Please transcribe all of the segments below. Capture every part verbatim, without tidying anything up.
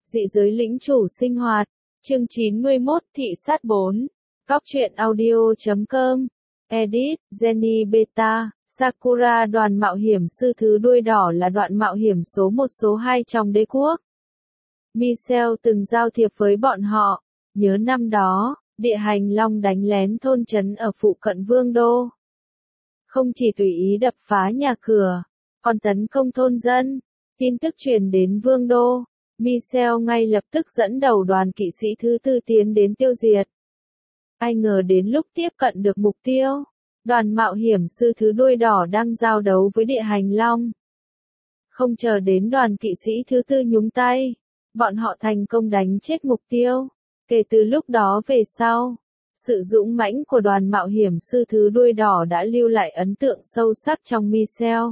Dị giới lĩnh chủ sinh hoạt. Chương chín mươi mốt Thị sát bốn. Cóc truyện audio chấm com. Edit, Jenny Beta, Sakura. Đoàn mạo hiểm sư thứ đuôi đỏ là đoạn mạo hiểm số một số hai trong đế quốc. Michelle từng giao thiệp với bọn họ. Nhớ năm đó, địa hành long đánh lén thôn trấn ở phụ cận Vương Đô. Không chỉ tùy ý đập phá nhà cửa, còn tấn công thôn dân. Tin tức truyền đến Vương Đô. Michelle ngay lập tức dẫn đầu đoàn kỵ sĩ thứ tư tiến đến tiêu diệt. Ai ngờ đến lúc tiếp cận được mục tiêu, đoàn mạo hiểm sư thứ đuôi đỏ đang giao đấu với địa hành long. Không chờ đến đoàn kỵ sĩ thứ tư nhúng tay, bọn họ thành công đánh chết mục tiêu. Kể từ lúc đó về sau, sự dũng mãnh của đoàn mạo hiểm sư thứ đuôi đỏ đã lưu lại ấn tượng sâu sắc trong Michelle.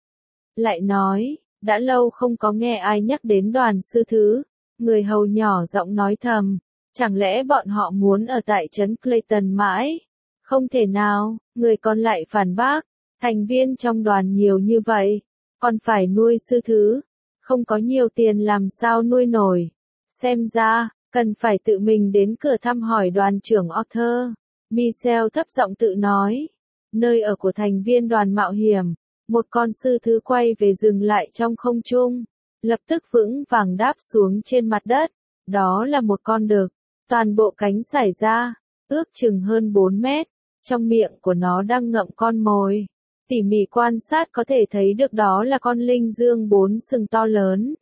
Lại nói, đã lâu không có nghe ai nhắc đến đoàn sư thứ. Người hầu nhỏ giọng nói thầm, chẳng lẽ bọn họ muốn ở tại trấn Clayton mãi? Không thể nào, người còn lại phản bác, thành viên trong đoàn nhiều như vậy, còn phải nuôi sư thứ, không có nhiều tiền làm sao nuôi nổi. Xem ra, cần phải tự mình đến cửa thăm hỏi đoàn trưởng Arthur. Michelle thấp giọng tự nói, nơi ở của thành viên đoàn mạo hiểm. Một con sư thứ quay về dừng lại trong không trung, lập tức vững vàng đáp xuống trên mặt đất. Đó là một con đực, toàn bộ cánh xải ra, ước chừng hơn bốn mét, trong miệng của nó đang ngậm con mồi. Tỉ mỉ quan sát có thể thấy được đó là con linh dương bốn sừng to lớn.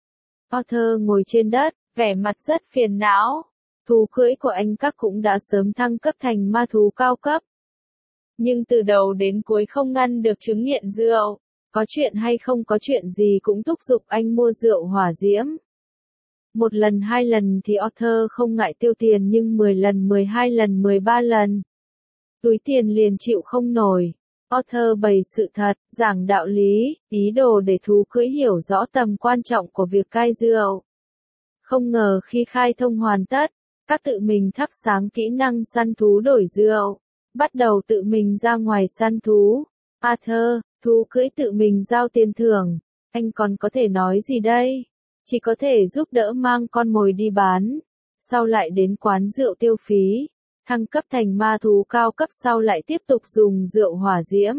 Arthur ngồi trên đất, vẻ mặt rất phiền não. Thú cưỡi của anh các cũng đã sớm thăng cấp thành ma thú cao cấp. Nhưng từ đầu đến cuối không ngăn được chứng nghiện rượu. Có chuyện hay không có chuyện gì cũng thúc giục anh mua rượu hỏa diễm. Một lần hai lần thì Arthur không ngại tiêu tiền, nhưng mười lần mười hai lần mười ba lần. Túi tiền liền chịu không nổi. Arthur bày sự thật, giảng đạo lý, ý đồ để thú cưỡi hiểu rõ tầm quan trọng của việc cai rượu. Không ngờ khi khai thông hoàn tất, các tự mình thắp sáng kỹ năng săn thú đổi rượu. Bắt đầu tự mình ra ngoài săn thú. Arthur, thú cưỡi tự mình giao tiền thưởng. Anh còn có thể nói gì đây? Chỉ có thể giúp đỡ mang con mồi đi bán. Sau lại đến quán rượu tiêu phí. Thăng cấp thành ma thú cao cấp, sau lại tiếp tục dùng rượu hỏa diễm.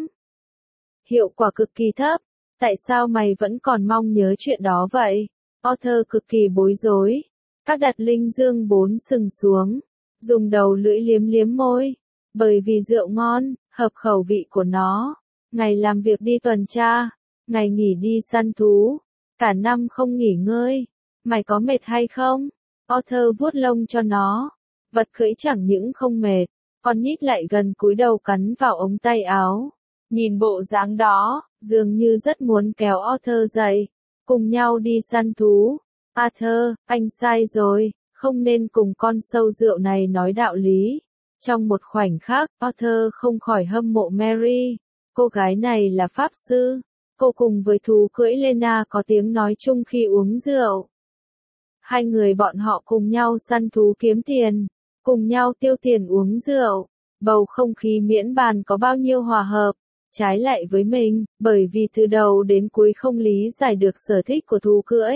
Hiệu quả cực kỳ thấp. Tại sao mày vẫn còn mong nhớ chuyện đó vậy? Arthur cực kỳ bối rối. Các đặt linh dương bốn sừng xuống. Dùng đầu lưỡi liếm liếm môi. Bởi vì rượu ngon, hợp khẩu vị của nó. Ngày làm việc đi tuần tra, ngày nghỉ đi săn thú. Cả năm không nghỉ ngơi. Mày có mệt hay không? Arthur vuốt lông cho nó. Vật cưỡi chẳng những không mệt, còn nhích lại gần cúi đầu cắn vào ống tay áo. Nhìn bộ dáng đó, dường như rất muốn kéo Arthur dậy. Cùng nhau đi săn thú. Arthur, anh sai rồi, không nên cùng con sâu rượu này nói đạo lý. Trong một khoảnh khắc, Arthur không khỏi hâm mộ Mary. Cô gái này là pháp sư. Cô cùng với thú cưỡi Lena có tiếng nói chung khi uống rượu. Hai người bọn họ cùng nhau săn thú kiếm tiền. Cùng nhau tiêu tiền uống rượu. Bầu không khí miễn bàn có bao nhiêu hòa hợp. Trái lại với mình, bởi vì từ đầu đến cuối không lý giải được sở thích của thú cưỡi.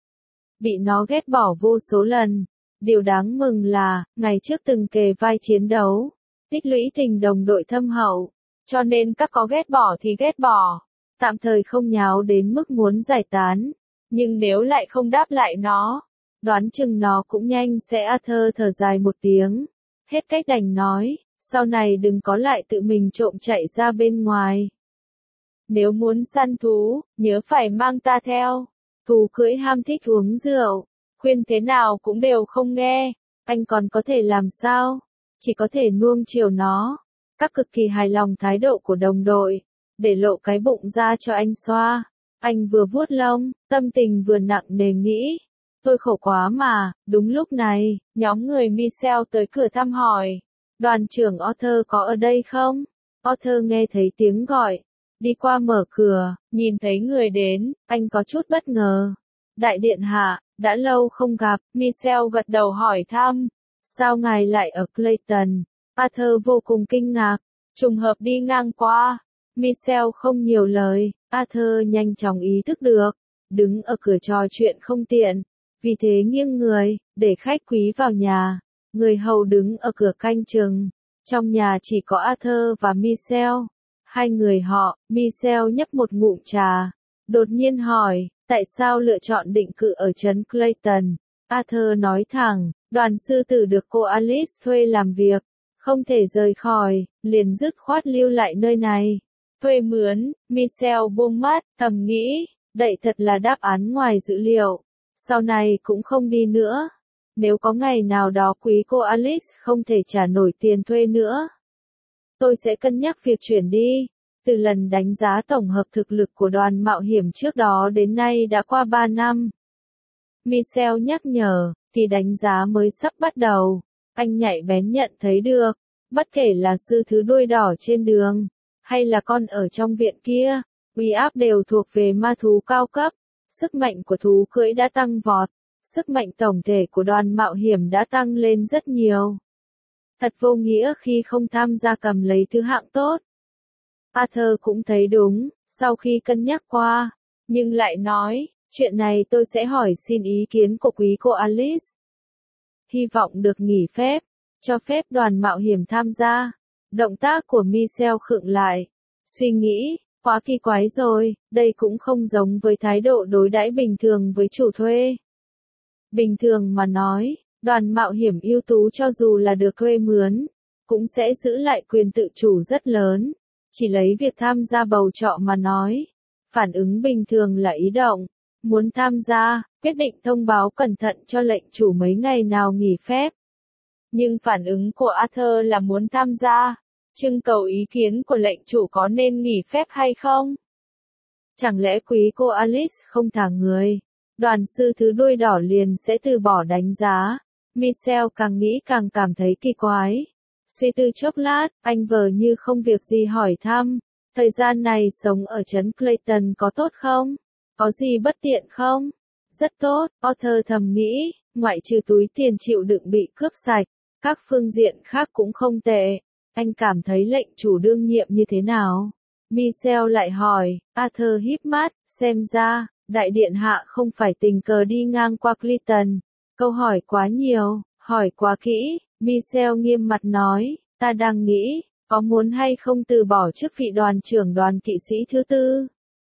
Bị nó ghét bỏ vô số lần. Điều đáng mừng là, ngày trước từng kề vai chiến đấu, tích lũy tình đồng đội thâm hậu, cho nên các có ghét bỏ thì ghét bỏ, tạm thời không nháo đến mức muốn giải tán, nhưng nếu lại không đáp lại nó, đoán chừng nó cũng nhanh sẽ. Arthur thở dài một tiếng, hết cách đành nói, sau này đừng có lại tự mình trộm chạy ra bên ngoài. Nếu muốn săn thú, nhớ phải mang ta theo. Thú cưỡi ham thích uống rượu. Khuyên thế nào cũng đều không nghe, anh còn có thể làm sao? Chỉ có thể nuông chiều nó. Các cực kỳ hài lòng thái độ của đồng đội, để lộ cái bụng ra cho anh xoa. Anh vừa vuốt lông, tâm tình vừa nặng nề nghĩ. Tôi khổ quá mà. Đúng lúc này, nhóm người Michelle tới cửa thăm hỏi. Đoàn trưởng Arthur có ở đây không? Arthur nghe thấy tiếng gọi. Đi qua mở cửa, nhìn thấy người đến, anh có chút bất ngờ. Đại điện hạ. Đã lâu không gặp, Michelle gật đầu hỏi thăm. Sao ngài lại ở Clayton? Arthur vô cùng kinh ngạc. Trùng hợp đi ngang qua. Michelle không nhiều lời. Arthur nhanh chóng ý thức được. Đứng ở cửa trò chuyện không tiện. vì thế nghiêng người, để khách quý vào nhà. Người hầu đứng ở cửa canh chừng. Trong nhà chỉ có Arthur và Michelle. Hai người họ, Michelle nhấp một ngụm trà. Đột nhiên hỏi, tại sao lựa chọn định cư ở trấn Clayton? Arthur nói thẳng, đoàn sư tử được cô Alice thuê làm việc. Không thể rời khỏi, liền dứt khoát lưu lại nơi này. Thuê mướn, Michelle buông mắt, thầm nghĩ, đậy thật là đáp án ngoài dữ liệu. Sau này cũng không đi nữa. Nếu có ngày nào đó quý cô Alice không thể trả nổi tiền thuê nữa, tôi sẽ cân nhắc việc chuyển đi. Từ lần đánh giá tổng hợp thực lực của đoàn mạo hiểm trước đó đến nay đã qua ba năm. Michelle nhắc nhở, thì đánh giá mới sắp bắt đầu. Anh nhạy bén nhận thấy được, bất kể là sư thứ đuôi đỏ trên đường, hay là con ở trong viện kia, uy áp đều thuộc về ma thú cao cấp. Sức mạnh của thú cưỡi đã tăng vọt. Sức mạnh tổng thể của đoàn mạo hiểm đã tăng lên rất nhiều. Thật vô nghĩa khi không tham gia cầm lấy thứ hạng tốt. Arthur cũng thấy đúng, sau khi cân nhắc qua, nhưng lại nói, chuyện này tôi sẽ hỏi xin ý kiến của quý cô Alice. Hy vọng được nghỉ phép, cho phép đoàn mạo hiểm tham gia. Động tác của Michelle khựng lại, suy nghĩ, quá kỳ quái rồi, đây cũng không giống với thái độ đối đãi bình thường với chủ thuê. Bình thường mà nói, đoàn mạo hiểm ưu tú cho dù là được thuê mướn, cũng sẽ giữ lại quyền tự chủ rất lớn. Chỉ lấy việc tham gia bầu trọ mà nói, phản ứng bình thường là ý động, muốn tham gia, quyết định thông báo cẩn thận cho lệnh chủ mấy ngày nào nghỉ phép. Nhưng phản ứng của Arthur là muốn tham gia, trưng cầu ý kiến của lệnh chủ có nên nghỉ phép hay không. Chẳng lẽ quý cô Alice không thả người, đoàn sư thứ đuôi đỏ liền sẽ từ bỏ đánh giá. Michelle càng nghĩ càng cảm thấy kỳ quái. Suy tư chốc lát, anh vờ như không việc gì hỏi thăm, thời gian này sống ở trấn Clayton có tốt không? Có gì bất tiện không? Rất tốt, Arthur thầm nghĩ, ngoại trừ túi tiền chịu đựng bị cướp sạch, các phương diện khác cũng không tệ. Anh cảm thấy lệnh chủ đương nhiệm như thế nào? Michelle lại hỏi, Arthur híp mắt, xem ra, đại điện hạ không phải tình cờ đi ngang qua Clayton. Câu hỏi quá nhiều, hỏi quá kỹ. Michelle nghiêm mặt nói, ta đang nghĩ, có muốn hay không từ bỏ chức vị đoàn trưởng đoàn kỵ sĩ thứ tư.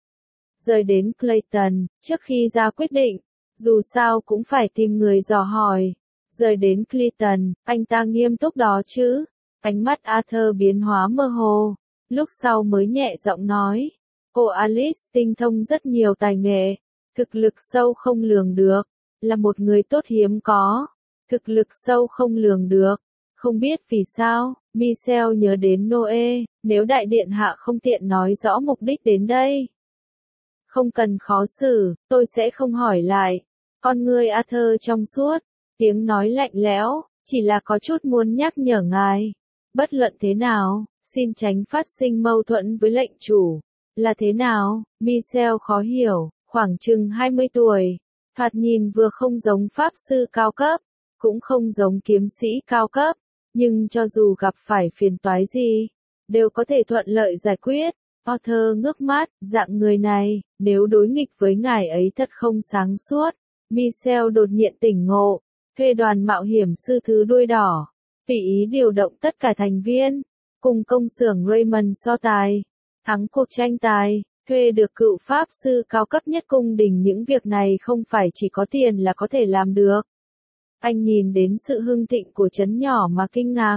Rời đến Clayton, trước khi ra quyết định, dù sao cũng phải tìm người dò hỏi. Rời đến Clayton, anh ta nghiêm túc đó chứ. Ánh mắt Arthur biến hóa mơ hồ, lúc sau mới nhẹ giọng nói. Cô Alice tinh thông rất nhiều tài nghệ, thực lực sâu không lường được, là một người tốt hiếm có. Thực lực sâu không lường được. Không biết vì sao, Michelle nhớ đến Noe, nếu đại điện hạ không tiện nói rõ mục đích đến đây. Không cần khó xử, tôi sẽ không hỏi lại. Con ngươi Arthur trong suốt, tiếng nói lạnh lẽo, chỉ là có chút muốn nhắc nhở ngài. Bất luận thế nào, xin tránh phát sinh mâu thuẫn với lệnh chủ. Là thế nào? Michelle khó hiểu, khoảng chừng hai mươi tuổi. Thoạt nhìn vừa không giống pháp sư cao cấp, cũng không giống kiếm sĩ cao cấp, nhưng cho dù gặp phải phiền toái gì, đều có thể thuận lợi giải quyết. Arthur ngước mắt, dạng người này, nếu đối nghịch với ngài ấy thật không sáng suốt. Michelle đột nhiên tỉnh ngộ, thuê đoàn mạo hiểm sư thứ đuôi đỏ, tùy ý điều động tất cả thành viên, cùng công xưởng Raymond so tài, thắng cuộc tranh tài, thuê được cựu pháp sư cao cấp nhất cung đình. Những việc này không phải chỉ có tiền là có thể làm được. Anh nhìn đến sự hưng thịnh của trấn nhỏ mà kinh ngạc.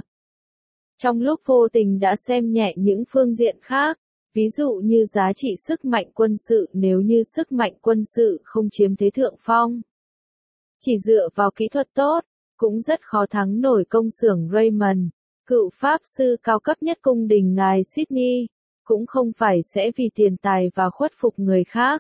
Trong lúc vô tình đã xem nhẹ những phương diện khác, ví dụ như giá trị sức mạnh quân sự. Nếu như sức mạnh quân sự không chiếm thế thượng phong, chỉ dựa vào kỹ thuật tốt, cũng rất khó thắng nổi công xưởng Raymond. Cựu pháp sư cao cấp nhất cung đình ngài Sydney, cũng không phải sẽ vì tiền tài và khuất phục người khác.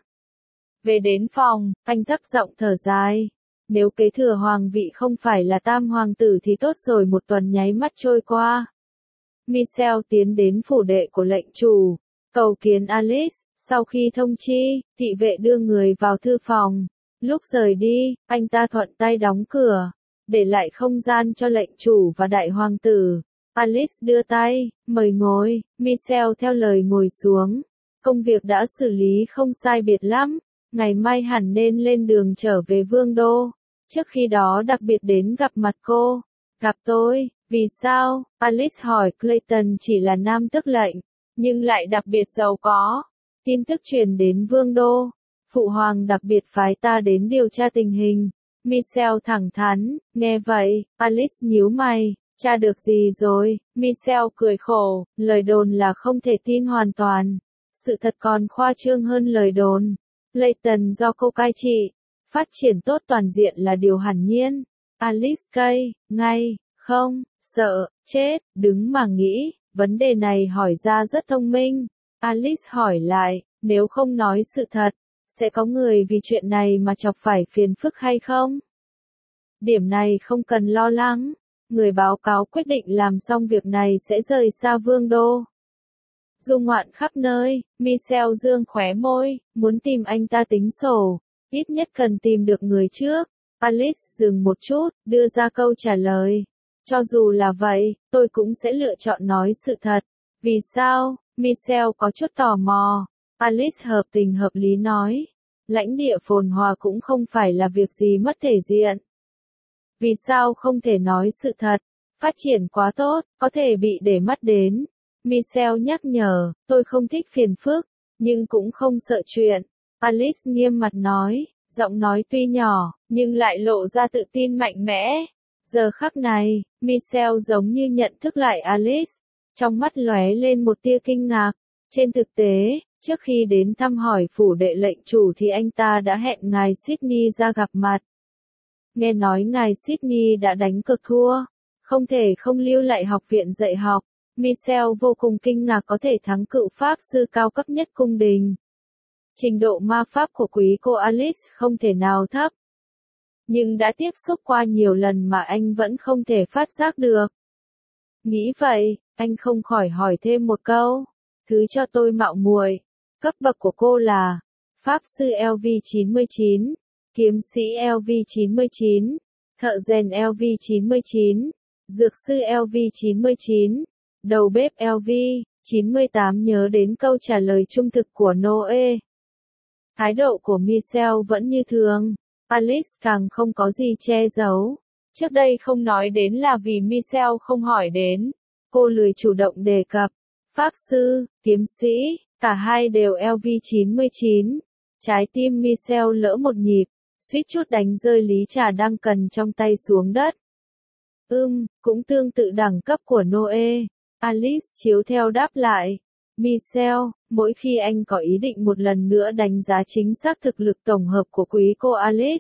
Về đến phòng, anh thấp giọng thở dài. Nếu kế thừa hoàng vị không phải là tam hoàng tử thì tốt rồi. Một tuần nháy mắt trôi qua. Michelle tiến đến phủ đệ của lệnh chủ, cầu kiến Alice. Sau khi thông chi, thị vệ đưa người vào thư phòng. Lúc rời đi, anh ta thuận tay đóng cửa, để lại không gian cho lệnh chủ và đại hoàng tử. Alice đưa tay, mời ngồi. Michelle theo lời ngồi xuống. Công việc đã xử lý không sai biệt lắm, ngày mai hẳn nên lên đường trở về vương đô. trước khi đó đặc biệt đến gặp mặt cô. Gặp tôi, vì sao? Alice hỏi. Clayton chỉ là nam tước lệnh, nhưng lại đặc biệt giàu có. Tin tức truyền đến vương đô. Phụ hoàng đặc biệt phái ta đến điều tra tình hình. Michelle thẳng thắn. Nghe vậy, Alice nhíu mày. Tra được gì rồi? Michelle cười khổ. Lời đồn là không thể tin hoàn toàn. Sự thật còn khoa trương hơn lời đồn. Clayton do cô cai trị. Phát triển tốt toàn diện là điều hiển nhiên. Alice cay, ngay, không, sợ, chết, đứng mà nghĩ. Vấn đề này hỏi ra rất thông minh. Alice hỏi lại, nếu không nói sự thật, sẽ có người vì chuyện này mà chọc phải phiền phức hay không? Điểm này không cần lo lắng. Người báo cáo quyết định làm xong việc này sẽ rời xa vương đô. Du ngoạn khắp nơi. Michelle dương khóe môi, muốn tìm anh ta tính sổ. Ít nhất cần tìm được người trước. Alice dừng một chút, đưa ra câu trả lời. Cho dù là vậy, tôi cũng sẽ lựa chọn nói sự thật. Vì sao? Michelle có chút tò mò. Alice hợp tình hợp lý nói. Lãnh địa phồn hoa cũng không phải là việc gì mất thể diện. Vì sao không thể nói sự thật? Phát triển quá tốt, có thể bị để mắt đến. Michelle nhắc nhở, tôi không thích phiền phức, nhưng cũng không sợ chuyện. Alice nghiêm mặt nói, giọng nói tuy nhỏ, nhưng lại lộ ra tự tin mạnh mẽ. Giờ khắc này, Michelle giống như nhận thức lại Alice. Trong mắt lóe lên một tia kinh ngạc. Trên thực tế, trước khi đến thăm hỏi phủ đệ lệnh chủ thì anh ta đã hẹn ngài Sydney ra gặp mặt. Nghe nói ngài Sydney đã đánh cược thua, không thể không lưu lại học viện dạy học. Michelle vô cùng kinh ngạc có thể thắng cựu pháp sư cao cấp nhất cung đình. Trình độ ma pháp của quý cô Alice không thể nào thấp. Nhưng đã tiếp xúc qua nhiều lần mà anh vẫn không thể phát giác được. Nghĩ vậy, anh không khỏi hỏi thêm một câu. Thứ cho tôi mạo muội. Cấp bậc của cô là Pháp sư L V chín mươi chín, Kiếm sĩ L V chín mươi chín, Thợ rèn L V chín mươi chín, Dược sư L V chín mươi chín, Đầu bếp L V chín mươi tám. Nhớ đến câu trả lời trung thực của Noe. Thái độ của Michelle vẫn như thường. Alice càng không có gì che giấu. Trước đây không nói đến là vì Michelle không hỏi đến. Cô lười chủ động đề cập. Pháp sư, kiếm sĩ, cả hai đều L V chín mươi chín. Trái tim Michelle lỡ một nhịp, suýt chút đánh rơi lý trà đang cần trong tay xuống đất. Ừm, cũng tương tự đẳng cấp của Noe. Alice chiếu theo đáp lại. Michelle, mỗi khi anh có ý định một lần nữa đánh giá chính xác thực lực tổng hợp của quý cô Alice,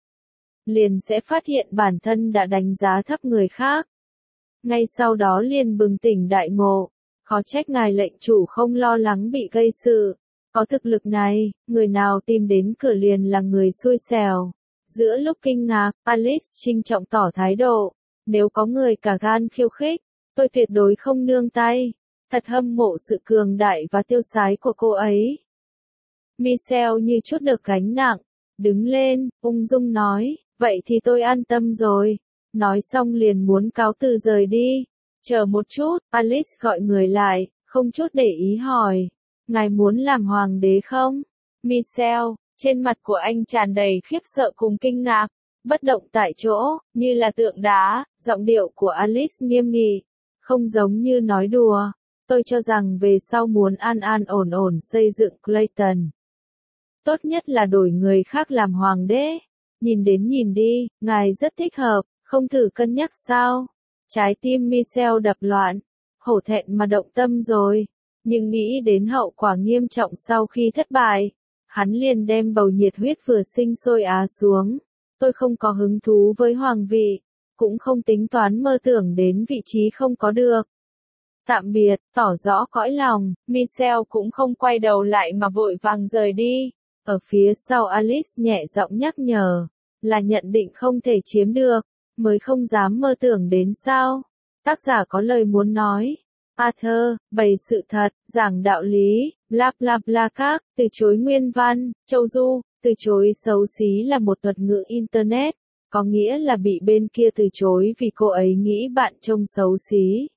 liền sẽ phát hiện bản thân đã đánh giá thấp người khác. Ngay sau đó liền bừng tỉnh đại ngộ. Khó trách ngài lệnh chủ không lo lắng bị gây sự. Có thực lực này, người nào tìm đến cửa liền là người xui xẻo. Giữa lúc kinh ngạc, Alice trinh trọng tỏ thái độ. Nếu có người cả gan khiêu khích, tôi tuyệt đối không nương tay. Thật hâm mộ sự cường đại và tiêu sái của cô ấy. Michelle như chút được gánh nặng, đứng lên, ung dung nói, vậy thì tôi an tâm rồi. Nói xong liền muốn cáo từ rời đi. Chờ một chút, Alice gọi người lại, không chút để ý hỏi. Ngài muốn làm hoàng đế không? Michelle, trên mặt của anh tràn đầy khiếp sợ cùng kinh ngạc, bất động tại chỗ, như là tượng đá. Giọng điệu của Alice nghiêm nghị, không giống như nói đùa. Tôi cho rằng về sau muốn an an ổn ổn xây dựng Clayton. Tốt nhất là đổi người khác làm hoàng đế. Nhìn đến nhìn đi, ngài rất thích hợp, không thử cân nhắc sao? Trái tim Michelle đập loạn, hổ thẹn mà động tâm rồi. Nhưng nghĩ đến hậu quả nghiêm trọng sau khi thất bại, hắn liền đem bầu nhiệt huyết vừa sinh sôi á xuống. Tôi không có hứng thú với hoàng vị, cũng không tính toán mơ tưởng đến vị trí không có được. Tạm biệt, tỏ rõ cõi lòng, Michelle cũng không quay đầu lại mà vội vàng rời đi. Ở phía sau Alice nhẹ giọng nhắc nhở, là nhận định không thể chiếm được, mới không dám mơ tưởng đến sao. Tác giả có lời muốn nói. Arthur, bày sự thật, giảng đạo lý, bla bla bla các, từ chối nguyên văn, châu du, từ chối xấu xí là một thuật ngữ Internet, có nghĩa là bị bên kia từ chối vì cô ấy nghĩ bạn trông xấu xí.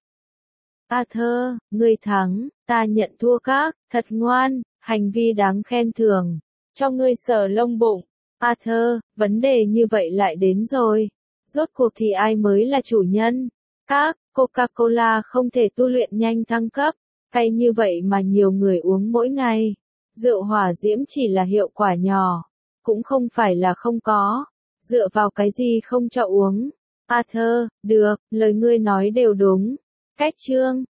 Arthur, ngươi thắng, ta nhận thua các, thật ngoan, hành vi đáng khen thưởng, cho ngươi sờ lông bụng. Arthur, vấn đề như vậy lại đến rồi. Rốt cuộc thì ai mới là chủ nhân? Các, Coca-Cola không thể tu luyện nhanh thăng cấp, hay như vậy mà nhiều người uống mỗi ngày. Rượu hỏa diễm chỉ là hiệu quả nhỏ, cũng không phải là không có. Dựa vào cái gì không cho uống? Arthur, được, lời ngươi nói đều đúng. Cách chương